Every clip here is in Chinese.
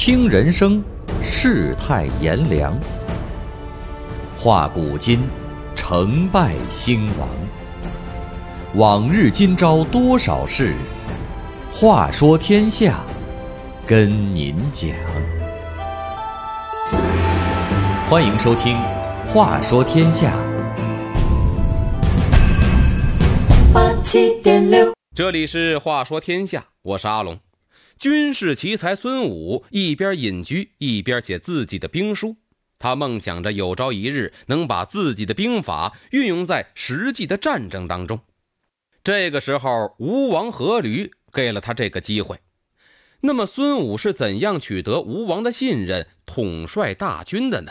听人生，世态炎凉；话古今，成败兴亡。往日今朝多少事，话说天下，跟您讲。欢迎收听《话说天下》。 87.6，这里是话说天下，我是阿龙。军事奇才孙武一边隐居一边写自己的兵书，他梦想着有朝一日能把自己的兵法运用在实际的战争当中。这个时候吴王阖闾给了他这个机会。那么孙武是怎样取得吴王的信任，统帅大军的呢？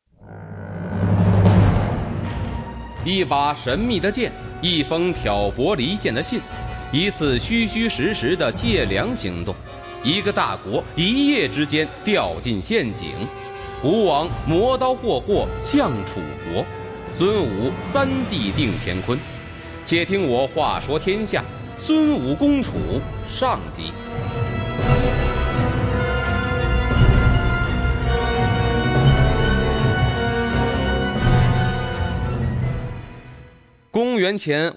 一把神秘的剑，一封挑拨离间的信，一次虚虚实实的借粮行动，一个大国一夜之间掉进陷阱。吴王磨刀霍霍向楚国，孙武三计定乾坤。且听我话说天下，孙武攻楚上集。公元前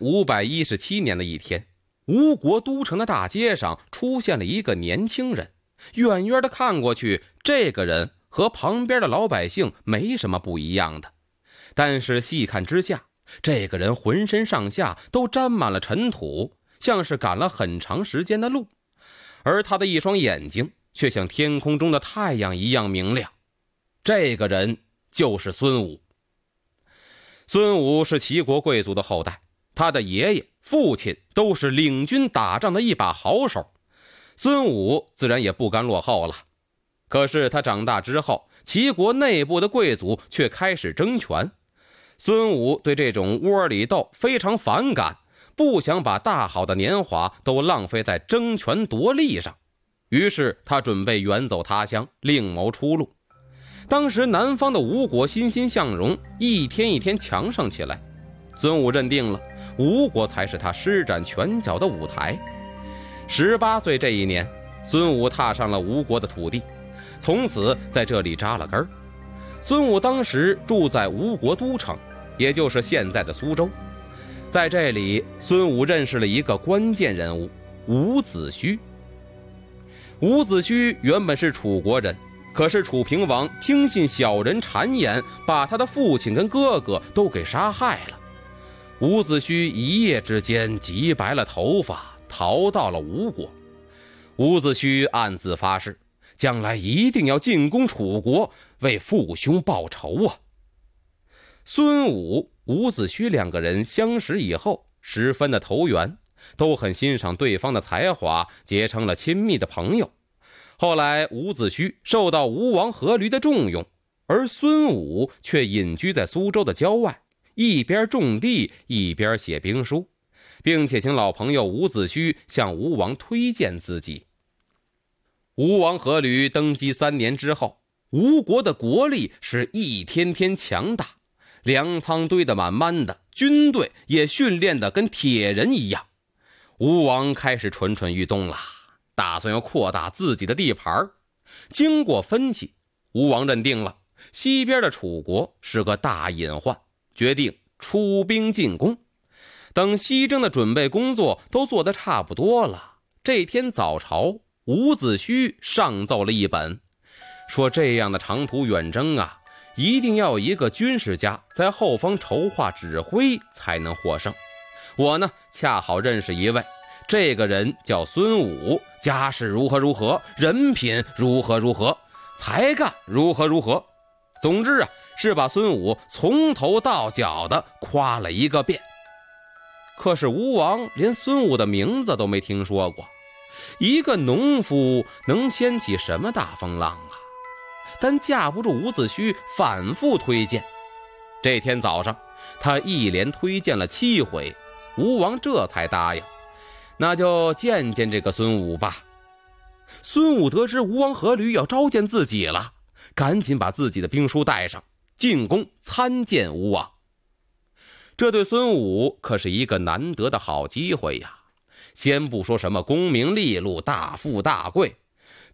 517年的一天，吴国都城的大街上出现了一个年轻人。远远的看过去，这个人和旁边的老百姓没什么不一样的，但是细看之下，这个人浑身上下都沾满了尘土，像是赶了很长时间的路，而他的一双眼睛却像天空中的太阳一样明亮。这个人就是孙武。孙武是齐国贵族的后代，他的爷爷、父亲都是领军打仗的一把好手，孙武自然也不甘落后了。可是他长大之后，齐国内部的贵族却开始争权。孙武对这种窝里斗非常反感，不想把大好的年华都浪费在争权夺利上，于是他准备远走他乡，另谋出路。当时南方的吴国欣欣向荣，一天一天强盛起来。孙武认定了吴国才是他施展拳脚的舞台。18岁这一年，孙武踏上了吴国的土地，从此在这里扎了根儿。孙武当时住在吴国都城，也就是现在的苏州。在这里，孙武认识了一个关键人物伍子胥。伍子胥原本是楚国人，可是楚平王听信小人谗言，把他的父亲跟哥哥都给杀害了。伍子胥一夜之间急白了头发，逃到了吴国。伍子胥暗自发誓，将来一定要进攻楚国，为父兄报仇啊！孙武、伍子胥两个人相识以后，十分的投缘，都很欣赏对方的才华，结成了亲密的朋友。后来伍子胥受到吴王阖闾的重用，而孙武却隐居在苏州的郊外，一边种地一边写兵书，并且请老朋友伍子胥向吴王推荐自己。吴王阖闾登基3年之后，吴国的国力是一天天强大，粮仓堆得满满的，军队也训练得跟铁人一样。吴王开始蠢蠢欲动了，打算要扩大自己的地盘。经过分析，吴王认定了西边的楚国是个大隐患，决定出兵进攻。等西征的准备工作都做得差不多了，这天早朝，伍子胥上奏了一本，说这样的长途远征啊，一定要有一个军事家在后方筹划指挥才能获胜。我呢，恰好认识一位，这个人叫孙武，家世如何如何，人品如何如何，才干如何如何。总之啊，是把孙武从头到脚的夸了一个遍。可是吴王连孙武的名字都没听说过，一个农夫能掀起什么大风浪啊？但架不住伍子胥反复推荐。这天早上，他一连推荐了7回，吴王这才答应，那就见见这个孙武吧。孙武得知吴王阖闾要召见自己了，赶紧把自己的兵书带上，进宫参见吴王。这对孙武可是一个难得的好机会呀。先不说什么功名利禄、大富大贵，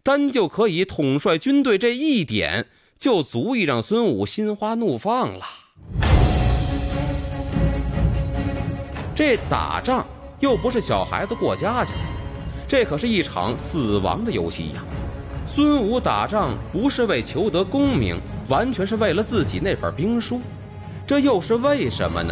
单就可以统帅军队这一点，就足以让孙武心花怒放了。这打仗又不是小孩子过家家，这可是一场死亡的游戏呀。孙武打仗不是为求得功名，完全是为了自己那本兵书，这又是为什么呢？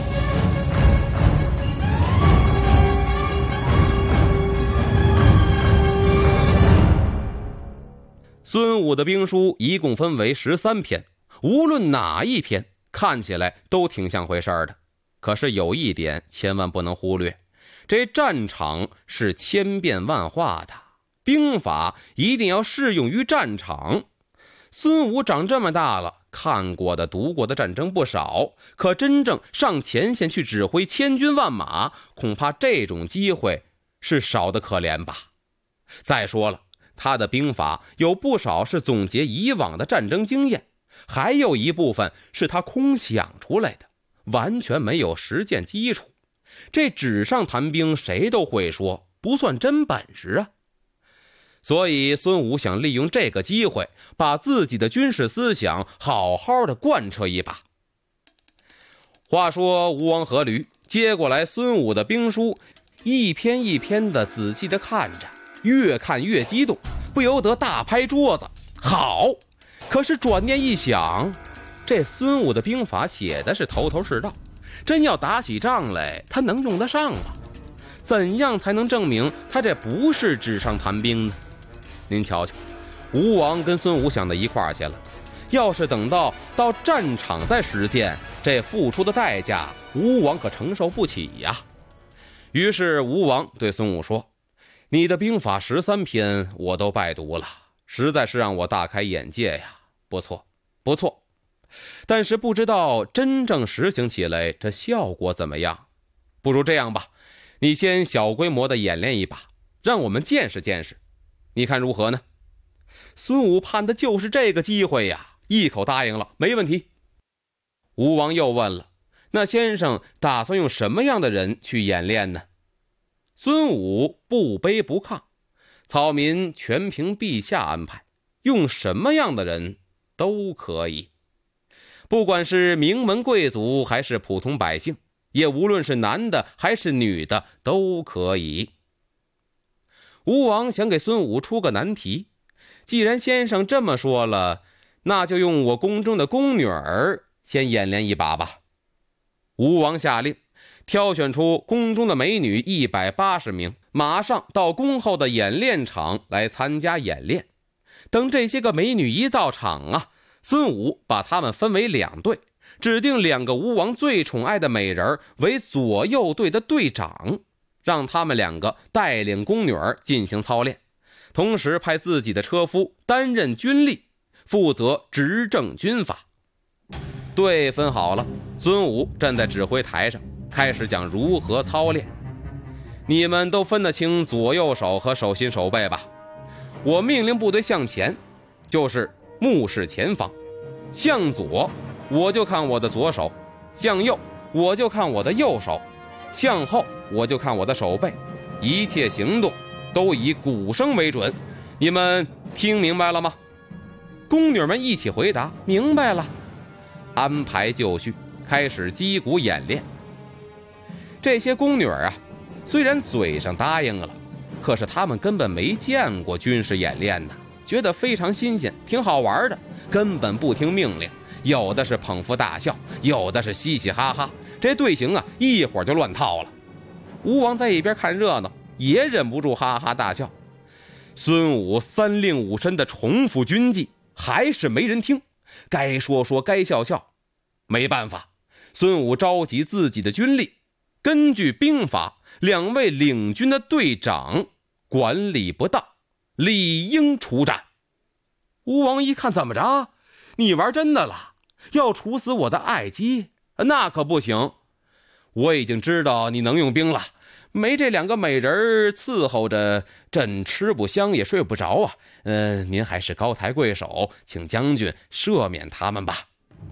孙武的兵书一共分为13篇，无论哪一篇看起来都挺像回事的。可是有一点千万不能忽略，这战场是千变万化的，兵法一定要适用于战场。孙武长这么大了，看过的读过的战争不少，可真正上前线去指挥千军万马，恐怕这种机会是少得可怜吧。再说了，他的兵法有不少是总结以往的战争经验，还有一部分是他空想出来的，完全没有实践基础。这纸上谈兵谁都会说，不算真本事啊。所以孙武想利用这个机会，把自己的军事思想好好的贯彻一把。话说吴王阖闾接过来孙武的兵书，一篇一篇的仔细的看着，越看越激动，不由得大拍桌子，好！可是转念一想，这孙武的兵法写的是头头是道，真要打起仗来，他能用得上吗？怎样才能证明他这不是纸上谈兵呢？您瞧瞧，吴王跟孙武想到一块儿去了，要是等到战场再实践，这付出的代价吴王可承受不起呀。于是吴王对孙武说，你的兵法13篇我都拜读了，实在是让我大开眼界呀，不错不错，但是不知道真正实行起来这效果怎么样。不如这样吧，你先小规模的演练一把，让我们见识见识，你看如何呢？孙武盼的就是这个机会呀，一口答应了，没问题。吴王又问了，那先生打算用什么样的人去演练呢？孙武不卑不亢，草民全凭陛下安排，用什么样的人都可以，不管是名门贵族还是普通百姓，也无论是男的还是女的都可以。吴王想给孙武出个难题，既然先生这么说了，那就用我宫中的宫女儿先演练一把吧。吴王下令，挑选出宫中的美女180名，马上到宫后的演练场来参加演练。等这些个美女一到场啊，孙武把她们分为2队，指定2个吴王最宠爱的美人为左右队的队长，让他们2个带领宫女儿进行操练，同时派自己的车夫担任军吏，负责执政军法。队分好了，孙武站在指挥台上，开始讲如何操练。你们都分得清左右手和手心手背吧？我命令部队向前，就是目视前方；向左，我就看我的左手；向右，我就看我的右手；向后，我就看我的手背。一切行动都以鼓声为准。你们听明白了吗？宫女们一起回答，明白了。安排就绪，开始击鼓演练。这些宫女啊，虽然嘴上答应了，可是她们根本没见过军事演练呢，觉得非常新鲜，挺好玩的，根本不听命令，有的是捧腹大笑，有的是嘻嘻哈哈，这队形啊一会儿就乱套了。吴王在一边看热闹，也忍不住哈哈大笑。孙武3令5申的重复军纪，还是没人听，该说说该笑笑。没办法，孙武召集自己的军力，根据兵法，2位领军的队长管理不当，理应处斩。吴王一看，怎么着？你玩真的了？要处死我的爱姬？那可不行。我已经知道你能用兵了，没这2个美人伺候着，朕吃不香也睡不着啊。您还是高抬贵手，请将军赦免他们吧。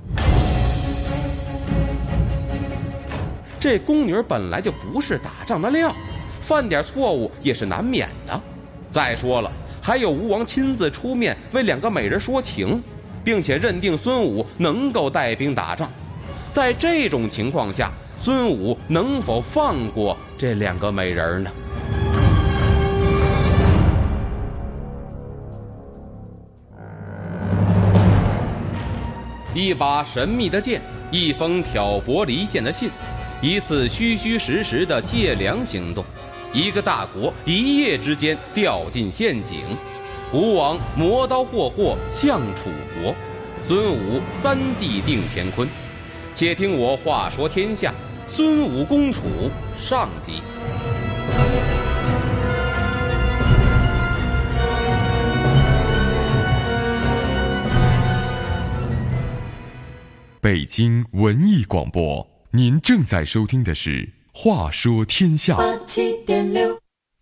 这宫女本来就不是打仗的料，犯点错误也是难免的。再说了， 还有吴王亲自出面为两个美人说情，并且认定孙武能够带兵打仗。在这种情况下，孙武能否放过这两个美人呢？一把神秘的剑，一封挑拨离间的信，一次虚虚实实的借粮行动，一个大国一夜之间掉进陷阱。吴王磨刀霍霍向楚国，孙武3计定乾坤。且听我话说天下，孙武攻楚上集。 北京文艺广播，您正在收听的是《话说天下》。 87.6。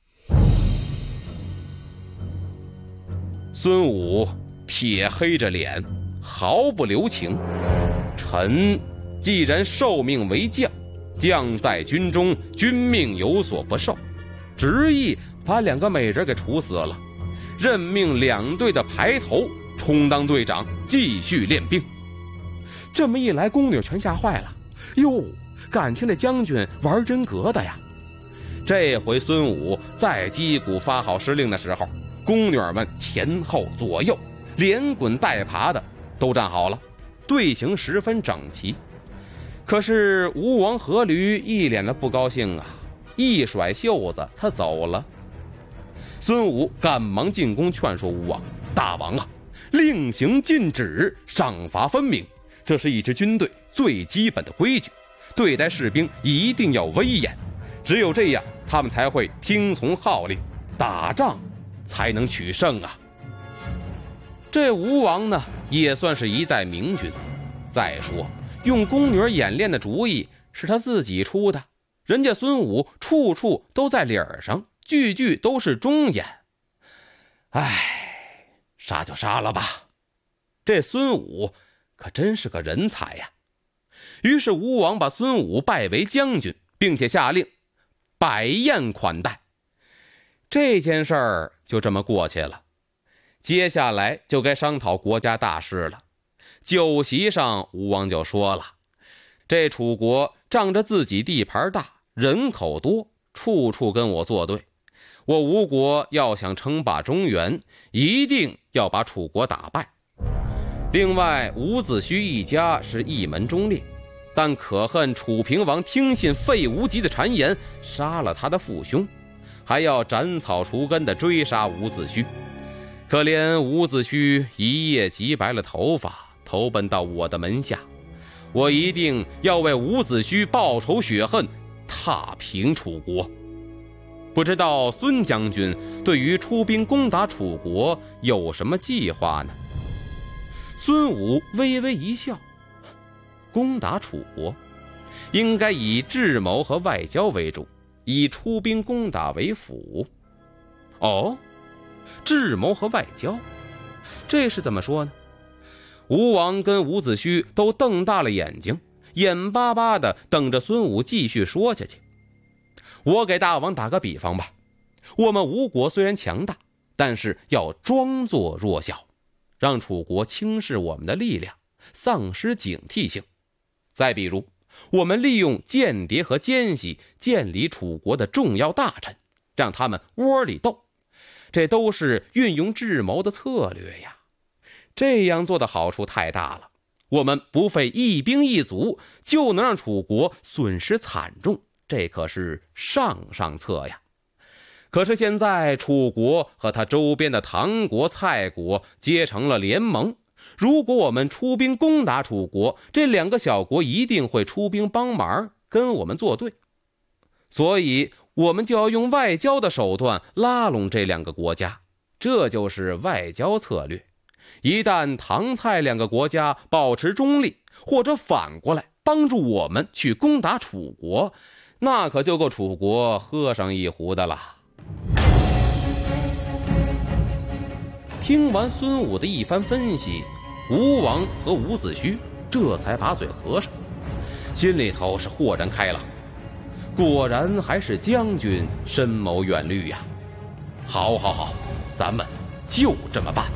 孙武铁黑着脸，毫不留情。臣既然受命为将，将在军中，军命有所不受，执意把两个美人给处死了，任命2队的排头充当队长，继续练兵。这么一来，宫女全吓坏了。哟，感情这将军玩真格的呀！这回孙武在击鼓发号施令的时候，宫女们前后左右连滚带爬的都站好了，队形十分整齐。可是吴王阖闾一脸的不高兴啊，一甩袖子他走了。孙武赶忙进宫劝说吴王：大王啊，令行禁止，赏罚分明，这是一支军队最基本的规矩，对待士兵一定要威严，只有这样他们才会听从号令，打仗才能取胜啊。这吴王呢，也算是一代明君。再说用宫女演练的主意是他自己出的，人家孙武处处都在理儿上，句句都是忠言。杀就杀了吧，这孙武可真是个人才呀。于是吴王把孙武拜为将军，并且下令摆宴款待。这件事儿就这么过去了。接下来就该商讨国家大事了。酒席上吴王就说了，这楚国仗着自己地盘大，人口多，处处跟我作对，我吴国要想称霸中原，一定要把楚国打败。另外伍子胥一家是一门忠烈，但可恨楚平王听信费无极的谗言，杀了他的父兄，还要斩草除根地追杀伍子胥。可怜伍子胥一夜急白了头发，投奔到我的门下，我一定要为伍子胥报仇雪恨，踏平楚国。不知道孙将军对于出兵攻打楚国有什么计划呢？孙武微微一笑，攻打楚国应该以智谋和外交为主，以出兵攻打为辅。哦，智谋和外交，这是怎么说呢？吴王跟伍子胥都瞪大了眼睛，眼巴巴地等着孙武继续说下去。我给大王打个比方吧，我们吴国虽然强大，但是要装作弱小，让楚国轻视我们的力量，丧失警惕性。再比如，我们利用间谍和奸细建立楚国的重要大臣，让他们窝里斗，这都是运用智谋的策略呀。这样做的好处太大了，我们不费一兵一卒就能让楚国损失惨重，这可是上策呀。可是现在楚国和他周边的唐国、蔡国结成了联盟，如果我们出兵攻打楚国，这2个小国一定会出兵帮忙，跟我们作对。所以我们就要用外交的手段拉拢这2个国家，这就是外交策略。一旦唐蔡2个国家保持中立，或者反过来帮助我们去攻打楚国，那可就够楚国喝上一壶的了。听完孙武的一番分析，吴王和伍子胥这才把嘴合上，心里头是豁然开朗。果然还是将军深谋远虑呀。好，咱们就这么办。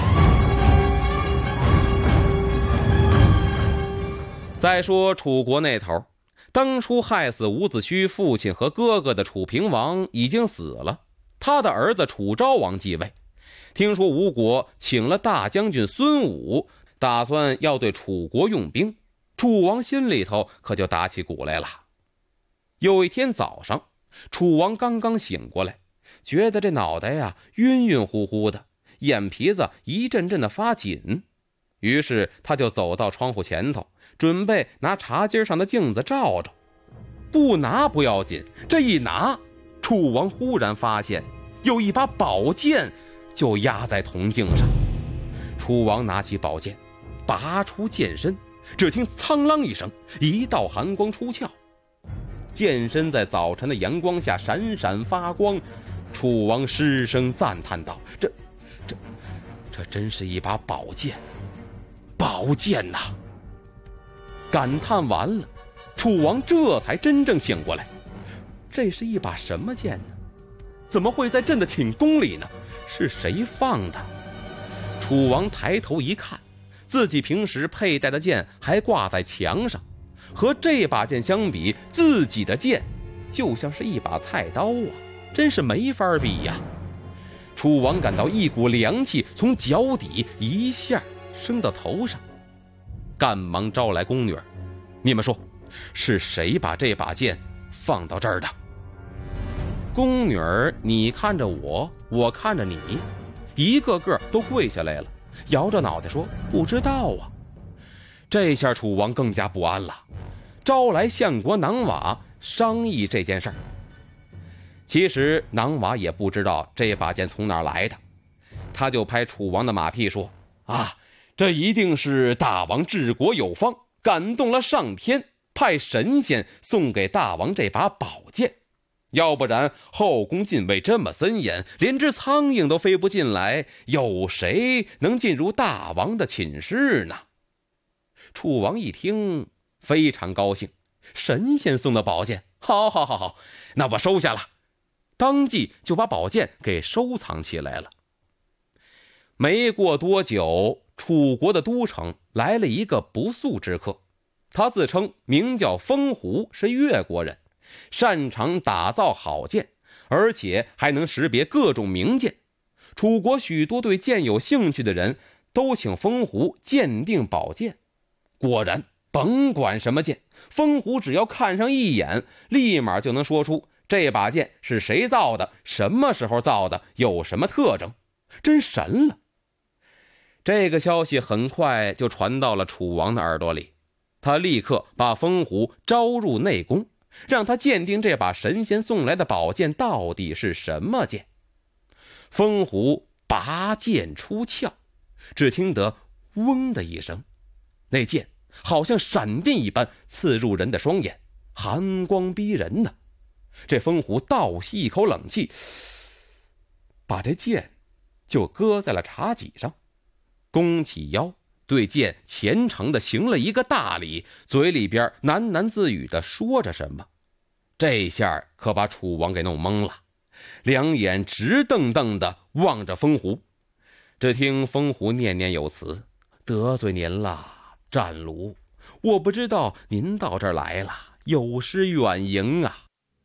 再说楚国那头，当初害死伍子胥父亲和哥哥的楚平王已经死了，他的儿子楚昭王继位。听说吴国请了大将军孙武，打算要对楚国用兵，楚王心里头可就打起鼓来了。有一天早上，楚王刚刚醒过来，觉得这脑袋呀晕晕乎乎的，眼皮子一阵阵的发紧，于是他就走到窗户前头，准备拿茶几上的镜子照照。不拿不要紧，这一拿，楚王忽然发现有一把宝剑就压在铜镜上。楚王拿起宝剑，拔出剑身，只听苍啷一声，一道寒光出鞘，剑身在早晨的阳光下闪闪发光。楚王失声赞叹道：这真是一把宝剑，宝剑呐！感叹完了，楚王这才真正醒过来，这是一把什么剑呢？怎么会在朕的寝宫里呢？是谁放的？楚王抬头一看，自己平时佩戴的剑还挂在墙上，和这把剑相比，自己的剑就像是一把菜刀啊，真是没法比呀。楚王感到一股凉气从脚底一下升到头上，赶忙招来宫女儿：“你们说，是谁把这把剑放到这儿的？”宫女儿你看着我，我看着你，一个个都跪下来了，摇着脑袋说：“不知道啊。”这下楚王更加不安了，招来相国囊瓦商议这件事儿。其实囊瓦也不知道这把剑从哪儿来的，他就拍楚王的马屁说：“啊，这一定是大王治国有方，感动了上天，派神仙送给大王这把宝剑，要不然后宫禁卫这么森严，连只苍蝇都飞不进来，有谁能进入大王的寝室呢？”楚王一听非常高兴，神仙送的宝剑，好，那我收下了，当即就把宝剑给收藏起来了。没过多久，楚国的都城来了一个不速之客，他自称名叫风狐，是越国人，擅长打造好剑，而且还能识别各种名剑。楚国许多对剑有兴趣的人都请风狐鉴定宝剑。果然，甭管什么剑，风狐只要看上一眼，立马就能说出这把剑是谁造的，什么时候造的，有什么特征，真神了。这个消息很快就传到了楚王的耳朵里，他立刻把风狐招入内宫，让他鉴定这把神仙送来的宝剑到底是什么剑。风狐拔剑出鞘，只听得嗡的一声，那剑好像闪电一般刺入人的双眼，寒光逼人呢。这风狐倒吸一口冷气，把这剑就搁在了茶几上，弓起腰，对剑虔诚地行了一个大礼，嘴里边喃喃自语地说着什么。这下可把楚王给弄懵了，两眼直瞪瞪地望着风狐。只听风狐念念有词：“得罪您了，战卢，我不知道您到这儿来了，有失远迎啊。”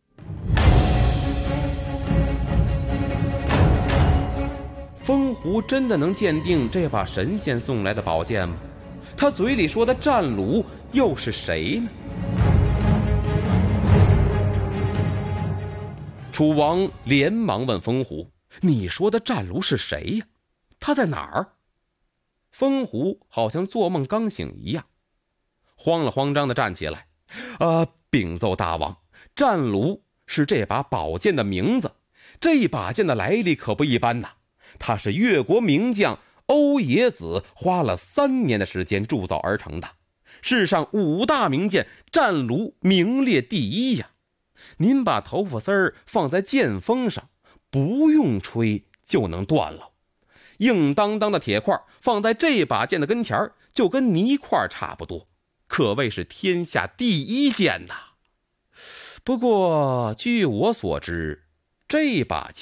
风狐真的能鉴定这把神仙送来的宝剑吗？他嘴里说的战卢又是谁呢？楚王连忙问风狐：“你说的战卢是谁呀？他在哪儿？”风狐好像做梦刚醒一样，慌了慌张地站起来：“禀奏大王，战卢是这把宝剑的名字，这把剑的来历可不一般呐。它是越国名将欧冶子花了3年的时间铸造而成的，世上5大名剑，战卢名列第1呀。您把头发丝儿放在剑锋上，不用吹就能断了。硬当当的铁块放在这把剑的跟前，就跟泥块差不多，可谓是天下第1剑呐。不过据我所知，这把剑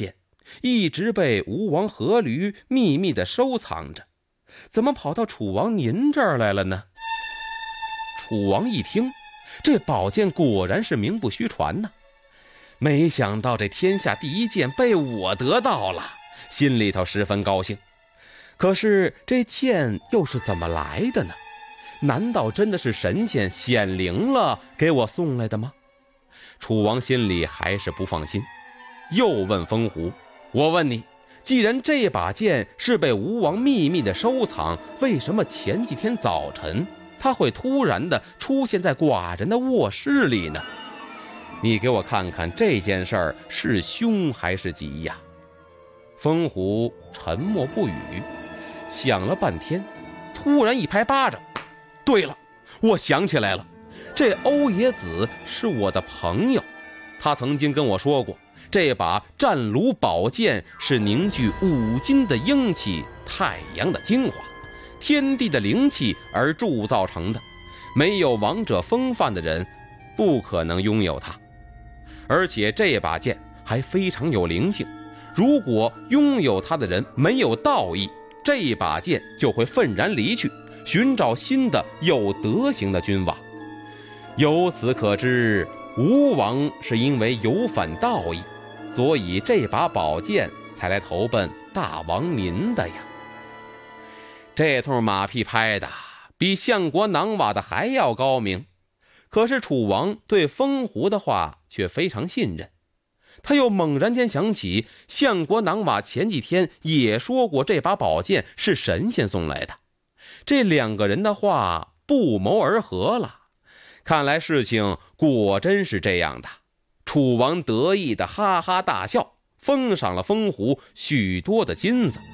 一直被吴王阖闾秘密地收藏着，怎么跑到楚王您这儿来了呢？楚王一听，这宝剑果然是名不虚传呢，没想到这天下第一剑被我得到了，心里头十分高兴。可是这剑又是怎么来的呢？难道真的是神仙显灵了给我送来的吗？楚王心里还是不放心，又问风狐，我问你，既然这把剑是被吴王秘密的收藏，为什么前几天早晨它会突然的出现在寡人的卧室里呢？你给我看看这件事儿是凶还是吉呀？风狐沉默不语，想了半天，突然一拍巴掌，对了，我想起来了，这欧冶子是我的朋友，他曾经跟我说过，这把战卢宝剑是凝聚五金的英气、太阳的精华、天地的灵气而铸造成的，没有王者风范的人不可能拥有它。而且这把剑还非常有灵性，如果拥有它的人没有道义，这把剑就会愤然离去，寻找新的有德行的君王。由此可知，吴王是因为有反道义，所以这把宝剑才来投奔大王您的呀。这通马屁拍的比相国囊瓦的还要高明，可是楚王对风狐的话却非常信任。他又猛然间想起相国囊瓦前几天也说过这把宝剑是神仙送来的，这两个人的话不谋而合了，看来事情果真是这样的。楚王得意的哈哈大笑，封赏了风狐许多的金子。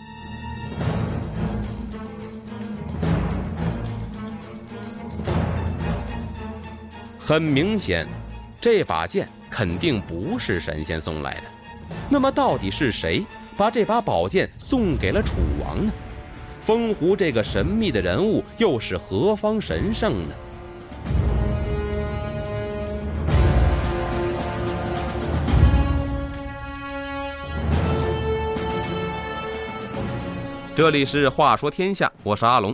很明显，这把剑肯定不是神仙送来的。那么到底是谁把这把宝剑送给了楚王呢？风狐这个神秘的人物又是何方神圣呢？这里是话说天下，我是阿龙。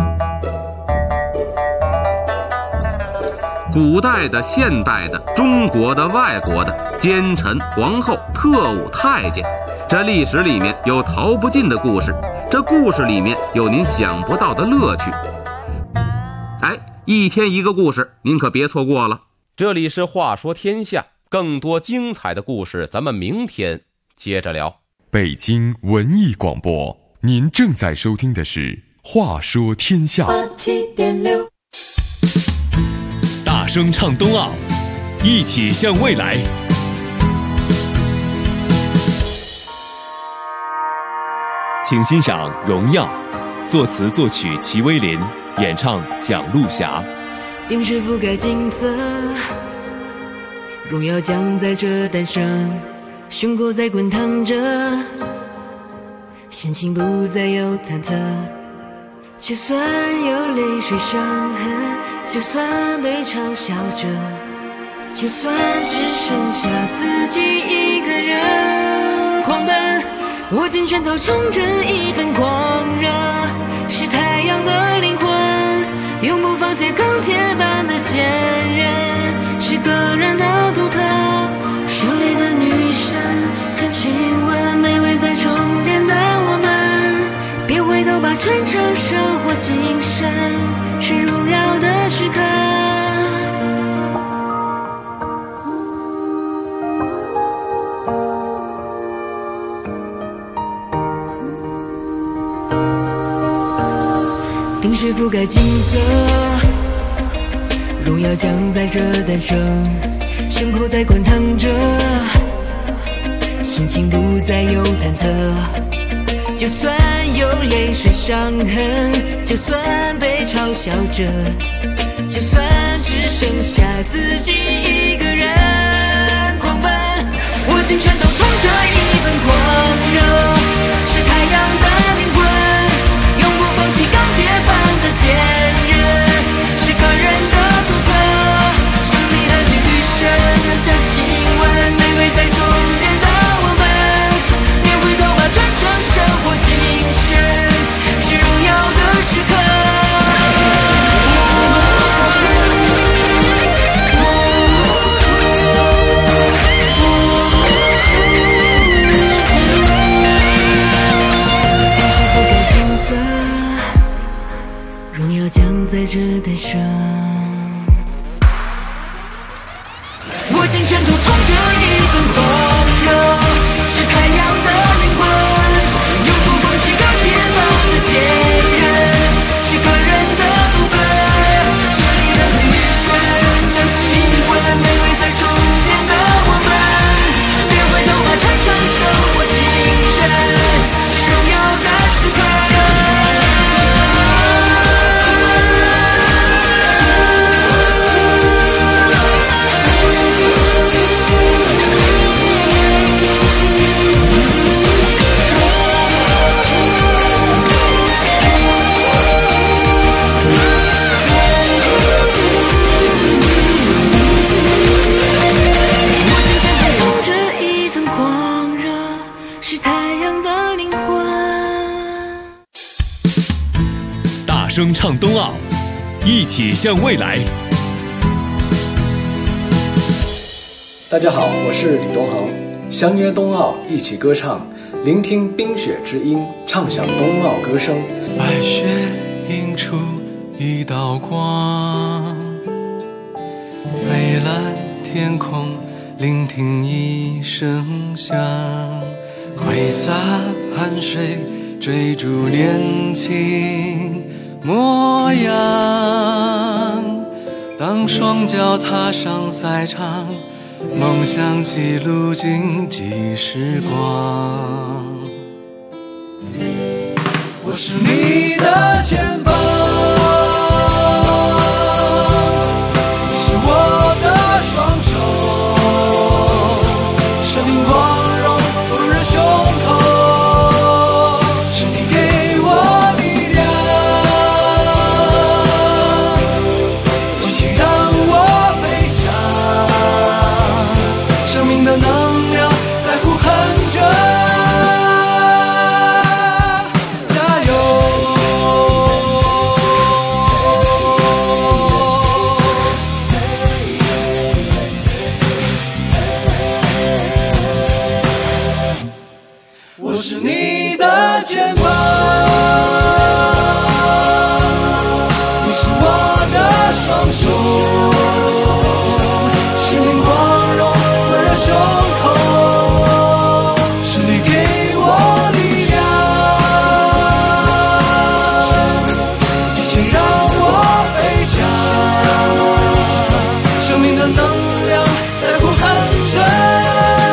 古代的、现代的、中国的、外国的，奸臣、皇后、特务、太监，这历史里面有逃不尽的故事，这故事里面有您想不到的乐趣。哎，一天一个故事，您可别错过了。这里是话说天下，更多精彩的故事咱们明天接着聊。 北京文艺广播，您正在收听的是话说天下。 87.6大声唱冬奥，一起向未来。请欣赏《荣耀》，作词作曲齐威林，演唱蒋璐霞。 冰雪覆盖金色，荣耀将在这诞生，胸口在滚烫着，心情不再有忐忑，就算有泪水伤痕，就算被嘲笑着，就算只剩下自己一个人狂奔，握紧拳头冲着一份狂热，是太阳的灵魂，永不放弃钢铁般的坚韧，是个人的独特，胜利的女神将亲吻卑微在终点的我们，别回头吧，传承生活精神，是荣耀的时刻。冰雪覆盖金色，荣耀将在这诞生，胸口在滚烫着，心情不再有忐忑，就算有泪水伤痕，就算被嘲笑着，就算只剩下自己一个人狂奔，握紧拳头冲着一份狂热，是太阳的灵魂，永不放弃钢铁般的坚韧，是个人的独特，胜利的女神将亲吻卑微在终点的我们，别声唱冬奥，一起向未来。 大家好，我是李东恒，相约冬奥，一起歌唱，聆听冰雪之音，唱响冬奥歌声。 白雪映出一道光，蔚蓝天空聆听一声响，挥洒汗水追逐年轻模样。当双脚踏上赛场，梦想记录竞技时光。我是你的肩膀，你是我的双手，生命光荣不忍胸口，是你给我力量，激情让我飞翔，生命的能量在呼喊着。我是你的肩膀，你是我的双手，生命光荣温热胸口，是你给我力量，激情让我飞翔，生命的能量在呼喊着。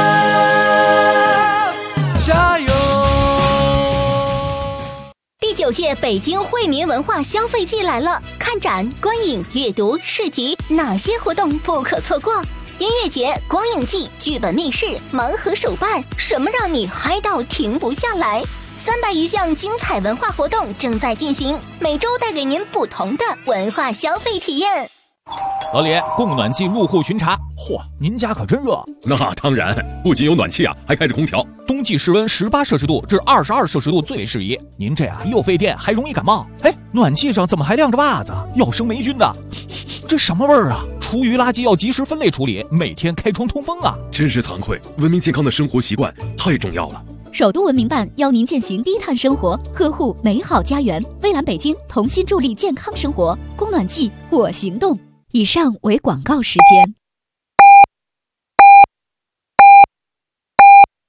第9届北京惠民文化消费季来了，看展、观影、阅读、市集，哪些活动不可错过？音乐节、光影季、剧本密室、盲盒手办，什么让你嗨到停不下来？300余项精彩文化活动正在进行，每周带给您不同的文化消费体验。 老李，供暖气入户巡查。嚯，您家可真热。 那当然，不仅有暖气啊，还开着空调。 冬季室温18摄氏度至22摄氏度最为适宜。您这啊又费电还容易感冒。哎，暖气上怎么还晾着袜子？要生霉菌的。这什么味儿啊？厨余垃圾要及时分类处理，每天开窗通风啊。 真是惭愧，文明健康的生活习惯太重要了。 首都文明办邀您践行低碳生活，呵护美好家园。蔚蓝北京同心助力健康生活，供暖季我行动。以上为广告时间。